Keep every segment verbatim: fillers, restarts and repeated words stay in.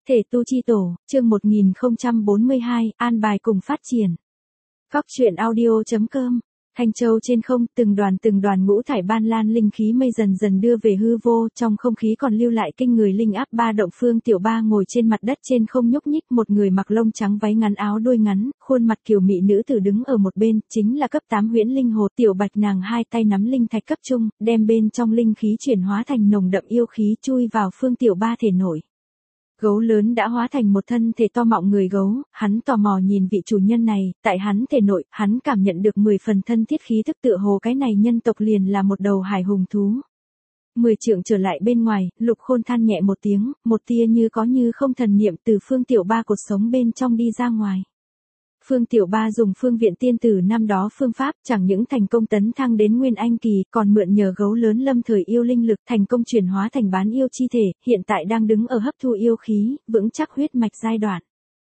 Thể tu chi tổ, chương một nghìn không trăm bốn mươi hai, an bài cùng phát triển. Góc truyện audio chấm com. Thanh Châu trên không, từng đoàn từng đoàn ngũ thải ban lan linh khí mây dần dần đưa về hư vô, trong không khí còn lưu lại kinh người linh áp ba động. Phương Tiểu Ba ngồi trên mặt đất trên không nhúc nhích, một người mặc lông trắng váy ngắn áo đuôi ngắn, khuôn mặt kiều mị nữ tử đứng ở một bên, chính là cấp tám huyễn linh hồ. Tiểu Bạch nàng hai tay nắm linh thạch cấp trung, đem bên trong linh khí chuyển hóa thành nồng đậm yêu khí chui vào Phương Tiểu Ba thể nội. Gấu lớn đã hóa thành một thân thể to mọng người gấu, hắn tò mò nhìn vị chủ nhân này, tại hắn thể nội, hắn cảm nhận được mười phần thân thiết khí thức, tựa hồ cái này nhân tộc liền là một đầu hải hùng thú. Mười trượng trở lại bên ngoài, Lục Khôn than nhẹ một tiếng, một tia như có như không thần niệm từ Phương Tiểu Ba cột sống bên trong đi ra ngoài. Phương Tiểu Ba dùng phương viện tiên tử năm đó phương pháp, chẳng những thành công tấn thăng đến Nguyên Anh kỳ, còn mượn nhờ gấu lớn lâm thời yêu linh lực thành công chuyển hóa thành bán yêu chi thể, hiện tại đang đứng ở hấp thu yêu khí, vững chắc huyết mạch giai đoạn.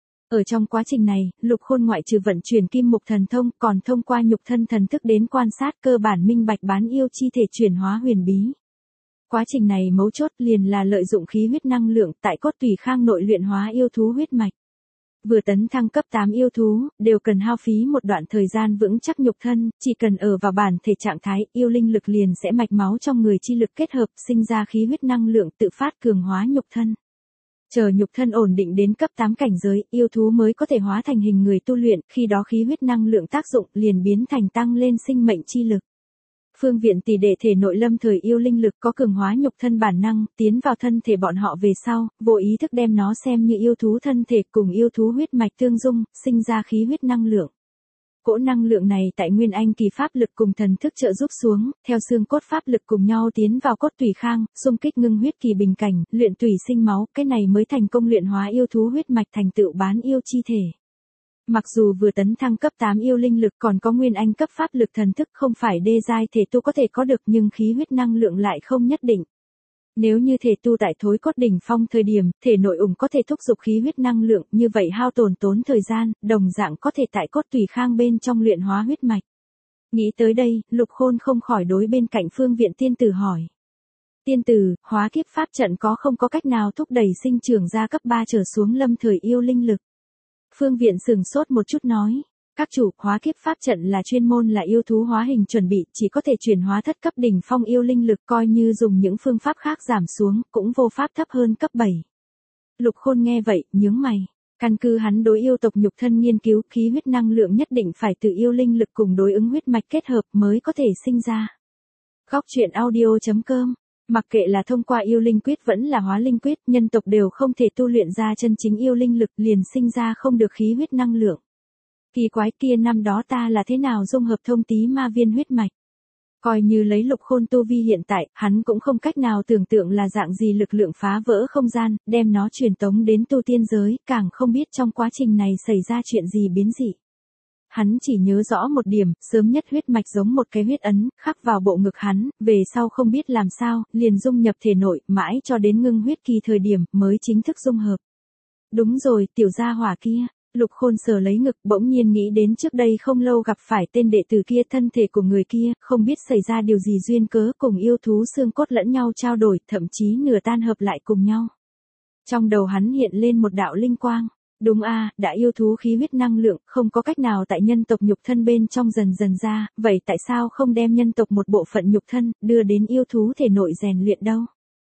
Ở trong quá trình này, Lục Khôn ngoại trừ vận chuyển kim mục thần thông, còn thông qua nhục thân thần thức đến quan sát cơ bản minh bạch bán yêu chi thể chuyển hóa huyền bí. Quá trình này mấu chốt liền là lợi dụng khí huyết năng lượng tại cốt tủy khang nội luyện hóa yêu thú huyết mạch. Vừa tấn thăng cấp tám yêu thú, đều cần hao phí một đoạn thời gian vững chắc nhục thân, chỉ cần ở vào bản thể trạng thái, yêu linh lực liền sẽ mạch máu trong người chi lực kết hợp, sinh ra khí huyết năng lượng tự phát cường hóa nhục thân. Chờ nhục thân ổn định đến cấp tám cảnh giới, yêu thú mới có thể hóa thành hình người tu luyện, khi đó khí huyết năng lượng tác dụng liền biến thành tăng lên sinh mệnh chi lực. Phương viện tỷ đệ thể nội lâm thời yêu linh lực có cường hóa nhục thân bản năng, tiến vào thân thể bọn họ về sau, vô ý thức đem nó xem như yêu thú thân thể cùng yêu thú huyết mạch tương dung, sinh ra khí huyết năng lượng. Cỗ năng lượng này tại Nguyên Anh kỳ pháp lực cùng thần thức trợ giúp xuống, theo xương cốt pháp lực cùng nhau tiến vào cốt tủy khang, xung kích ngưng huyết kỳ bình cảnh, luyện tủy sinh máu, cái này mới thành công luyện hóa yêu thú huyết mạch thành tựu bán yêu chi thể. Mặc dù vừa tấn thăng cấp tám yêu linh lực còn có Nguyên Anh cấp pháp lực thần thức không phải đê giai thể tu có thể có được, nhưng khí huyết năng lượng lại không nhất định. Nếu như thể tu tại thối cốt đỉnh phong thời điểm, thể nội ủng có thể thúc giục khí huyết năng lượng, như vậy hao tổn tốn thời gian, đồng dạng có thể tại cốt tủy khang bên trong luyện hóa huyết mạch. Nghĩ tới đây, Lục Khôn không khỏi đối bên cạnh phương viện tiên tử hỏi. Tiên tử, hóa kiếp pháp trận có không có cách nào thúc đẩy sinh trưởng ra cấp ba trở xuống lâm thời yêu linh lực? Phương viện sừng sốt một chút nói, các chủ, hóa kiếp pháp trận là chuyên môn là yêu thú hóa hình chuẩn bị, chỉ có thể chuyển hóa thất cấp đỉnh phong yêu linh lực, coi như dùng những phương pháp khác giảm xuống, cũng vô pháp thấp hơn cấp bảy. Lục Khôn nghe vậy, nhướng mày. Căn cứ hắn đối yêu tộc nhục thân nghiên cứu, khí huyết năng lượng nhất định phải từ yêu linh lực cùng đối ứng huyết mạch kết hợp mới có thể sinh ra. Góc truyện audio chấm com. Mặc kệ là thông qua yêu linh quyết vẫn là hóa linh quyết, nhân tộc đều không thể tu luyện ra chân chính yêu linh lực, liền sinh ra không được khí huyết năng lượng. Kỳ quái, kia năm đó ta là thế nào dung hợp thông tí ma viên huyết mạch? Coi như lấy Lục Khôn tu vi hiện tại, hắn cũng không cách nào tưởng tượng là dạng gì lực lượng phá vỡ không gian, đem nó truyền tống đến tu tiên giới, càng không biết trong quá trình này xảy ra chuyện gì biến dị. Hắn chỉ nhớ rõ một điểm, sớm nhất huyết mạch giống một cái huyết ấn, khắc vào bộ ngực hắn, về sau không biết làm sao, liền dung nhập thể nội, mãi cho đến ngưng huyết kỳ thời điểm, mới chính thức dung hợp. Đúng rồi, tiểu gia hỏa kia, Lục Khôn sờ lấy ngực, bỗng nhiên nghĩ đến trước đây không lâu gặp phải tên đệ tử kia, thân thể của người kia, không biết xảy ra điều gì duyên cớ cùng yêu thú xương cốt lẫn nhau trao đổi, thậm chí nửa tan hợp lại cùng nhau. Trong đầu hắn hiện lên một đạo linh quang. Đúng a, à, đã yêu thú khí huyết năng lượng, không có cách nào tại nhân tộc nhục thân bên trong dần dần ra, vậy tại sao không đem nhân tộc một bộ phận nhục thân, đưa đến yêu thú thể nội rèn luyện đâu?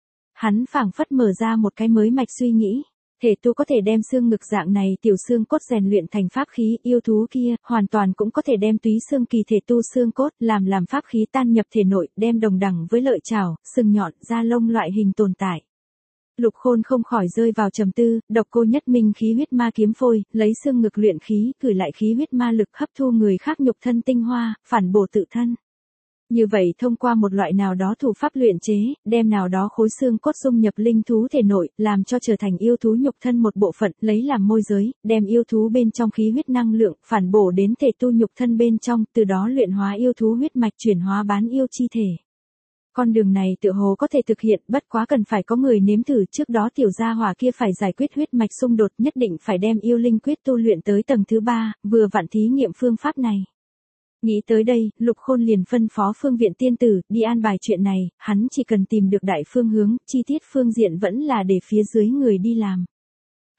Hắn phảng phất mở ra một cái mới mạch suy nghĩ, thể tu có thể đem xương ngực dạng này tiểu xương cốt rèn luyện thành pháp khí, yêu thú kia, hoàn toàn cũng có thể đem túy xương kỳ thể tu xương cốt, làm làm pháp khí tan nhập thể nội, đem đồng đẳng với lợi chảo, sừng nhọn, da lông loại hình tồn tại. Lục Khôn không khỏi rơi vào trầm tư, độc cô nhất minh khí huyết ma kiếm phôi, lấy xương ngực luyện khí, gửi lại khí huyết ma lực hấp thu người khác nhục thân tinh hoa, phản bổ tự thân. Như vậy thông qua một loại nào đó thủ pháp luyện chế, đem nào đó khối xương cốt dung nhập linh thú thể nội, làm cho trở thành yêu thú nhục thân một bộ phận, lấy làm môi giới, đem yêu thú bên trong khí huyết năng lượng, phản bổ đến thể tu nhục thân bên trong, từ đó luyện hóa yêu thú huyết mạch chuyển hóa bán yêu chi thể. Con đường này tựa hồ có thể thực hiện, bất quá cần phải có người nếm thử, trước đó tiểu gia hỏa kia phải giải quyết huyết mạch xung đột, nhất định phải đem yêu linh quyết tu luyện tới tầng thứ ba, vừa vặn thí nghiệm phương pháp này. Nghĩ tới đây, Lục Khôn liền phân phó phương viện tiên tử, đi an bài chuyện này, hắn chỉ cần tìm được đại phương hướng, chi tiết phương diện vẫn là để phía dưới người đi làm.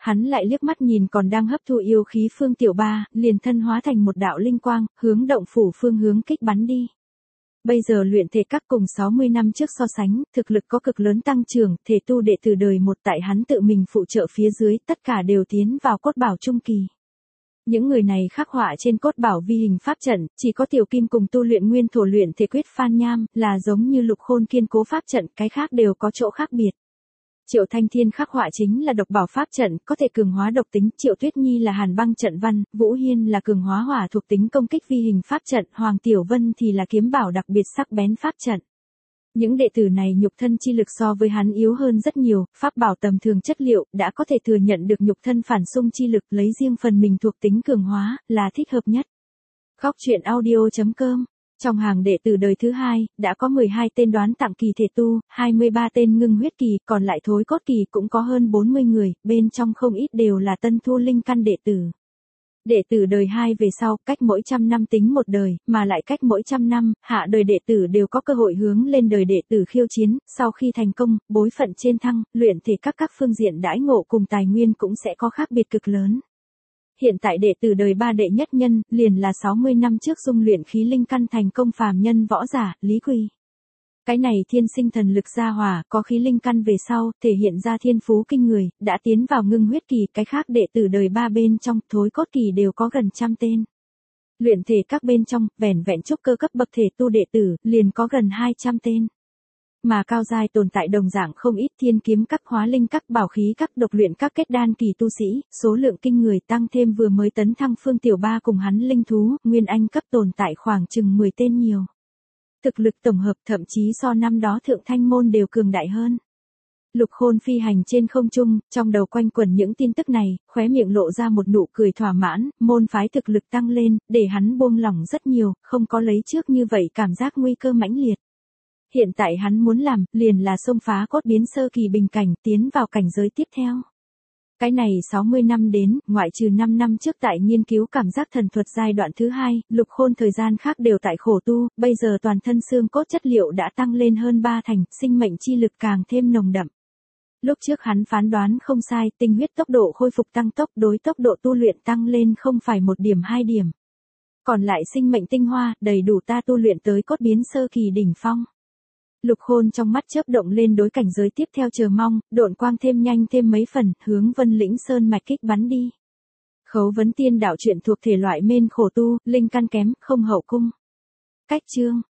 hắn lại liếc mắt nhìn còn đang hấp thu yêu khí Phương Tiểu Ba, liền thân hóa thành một đạo linh quang, hướng động phủ phương hướng kích bắn đi. Bây giờ luyện thể các cùng sáu mươi năm trước so sánh, thực lực có cực lớn tăng trưởng, thể tu đệ từ đời một tại hắn tự mình phụ trợ phía dưới, tất cả đều tiến vào cốt bảo trung kỳ. Những người này khắc họa trên cốt bảo vi hình pháp trận, chỉ có Tiểu Kim cùng tu luyện nguyên thổ luyện thể quyết Phan Nham, là giống như Lục Khôn kiên cố pháp trận, cái khác đều có chỗ khác biệt. Triệu Thanh Thiên khắc họa chính là độc bảo pháp trận, có thể cường hóa độc tính, Triệu Tuyết Nhi là hàn băng trận văn, Vũ Hiên là cường hóa hỏa thuộc tính công kích vi hình pháp trận, Hoàng Tiểu Vân thì là kiếm bảo đặc biệt sắc bén pháp trận. Những đệ tử này nhục thân chi lực so với hắn yếu hơn rất nhiều, pháp bảo tầm thường chất liệu, đã có thể thừa nhận được nhục thân phản xung chi lực, lấy riêng phần mình thuộc tính cường hóa, là thích hợp nhất. Góc truyện audio chấm com. Trong hàng đệ tử đời thứ hai, đã có mười hai tên đoán tặng kỳ thể tu, hai mươi ba tên ngưng huyết kỳ, còn lại thối cốt kỳ cũng có hơn bốn mươi người, bên trong không ít đều là tân thu linh căn đệ tử. Đệ tử đời hai về sau, cách mỗi trăm năm tính một đời, mà lại cách mỗi trăm năm, hạ đời đệ tử đều có cơ hội hướng lên đời đệ tử khiêu chiến, sau khi thành công, bối phận trên thăng, luyện thể các các phương diện đãi ngộ cùng tài nguyên cũng sẽ có khác biệt cực lớn. Hiện tại đệ tử đời ba đệ nhất nhân, liền là sáu mươi năm trước dung luyện khí linh căn thành công phàm nhân võ giả, Lý Quỳ. Cái này thiên sinh thần lực gia hỏa, có khí linh căn về sau, thể hiện ra thiên phú kinh người, đã tiến vào ngưng huyết kỳ, cái khác đệ tử đời ba bên trong, thối cốt kỳ đều có gần trăm tên. Luyện thể các bên trong, vẻn vẹn trúc cơ cấp bậc thể tu đệ tử, liền có gần hai trăm tên. Mà cao giai tồn tại đồng dạng không ít, thiên kiếm các, hóa linh các, bảo khí các, độc luyện các, kết đan kỳ tu sĩ, số lượng kinh người, tăng thêm vừa mới tấn thăng Phương Tiểu Ba cùng hắn linh thú, nguyên anh cấp tồn tại khoảng chừng mười tên nhiều. Thực lực tổng hợp thậm chí so năm đó thượng thanh môn đều cường đại hơn. Lục Khôn phi hành trên không trung, trong đầu quanh quẩn những tin tức này, khóe miệng lộ ra một nụ cười thỏa mãn, môn phái thực lực tăng lên, để hắn buông lỏng rất nhiều, không có lấy trước như vậy cảm giác nguy cơ mãnh liệt. Hiện tại hắn muốn làm, liền là xông phá cốt biến sơ kỳ bình cảnh, tiến vào cảnh giới tiếp theo. Cái này sáu mươi năm đến, ngoại trừ năm năm trước tại nghiên cứu cảm giác thần thuật giai đoạn thứ hai, Lục Khôn thời gian khác đều tại khổ tu, bây giờ toàn thân xương cốt chất liệu đã tăng lên hơn ba thành, sinh mệnh chi lực càng thêm nồng đậm. Lúc trước hắn phán đoán không sai, tinh huyết tốc độ khôi phục tăng tốc, đối tốc độ tu luyện tăng lên không phải một điểm hai điểm. Còn lại sinh mệnh tinh hoa, đầy đủ ta tu luyện tới cốt biến sơ kỳ đỉnh phong. Lục Khôn trong mắt chớp động lên đối cảnh giới tiếp theo chờ mong, độn quang thêm nhanh thêm mấy phần, hướng Vân Lĩnh Sơn mạch kích bắn đi. Khấu vấn tiên đạo truyện thuộc thể loại mên khổ tu, linh căn kém, không hậu cung. Cách chương